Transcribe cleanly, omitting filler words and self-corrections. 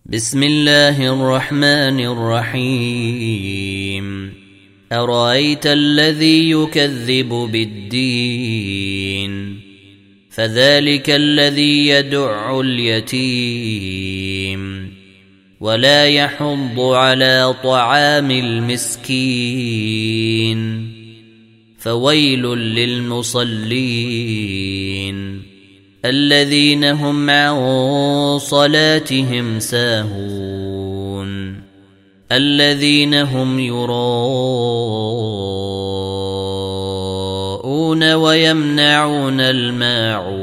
بسم الله الرحمن الرحيم أرأيت الذي يكذب بالدين فذلك الذي يدع اليتيم ولا يحض على طعام المسكين فويل للمصلين الذين هم عن صلاتهم ساهون الذين هم يراءون ويمنعون الماعون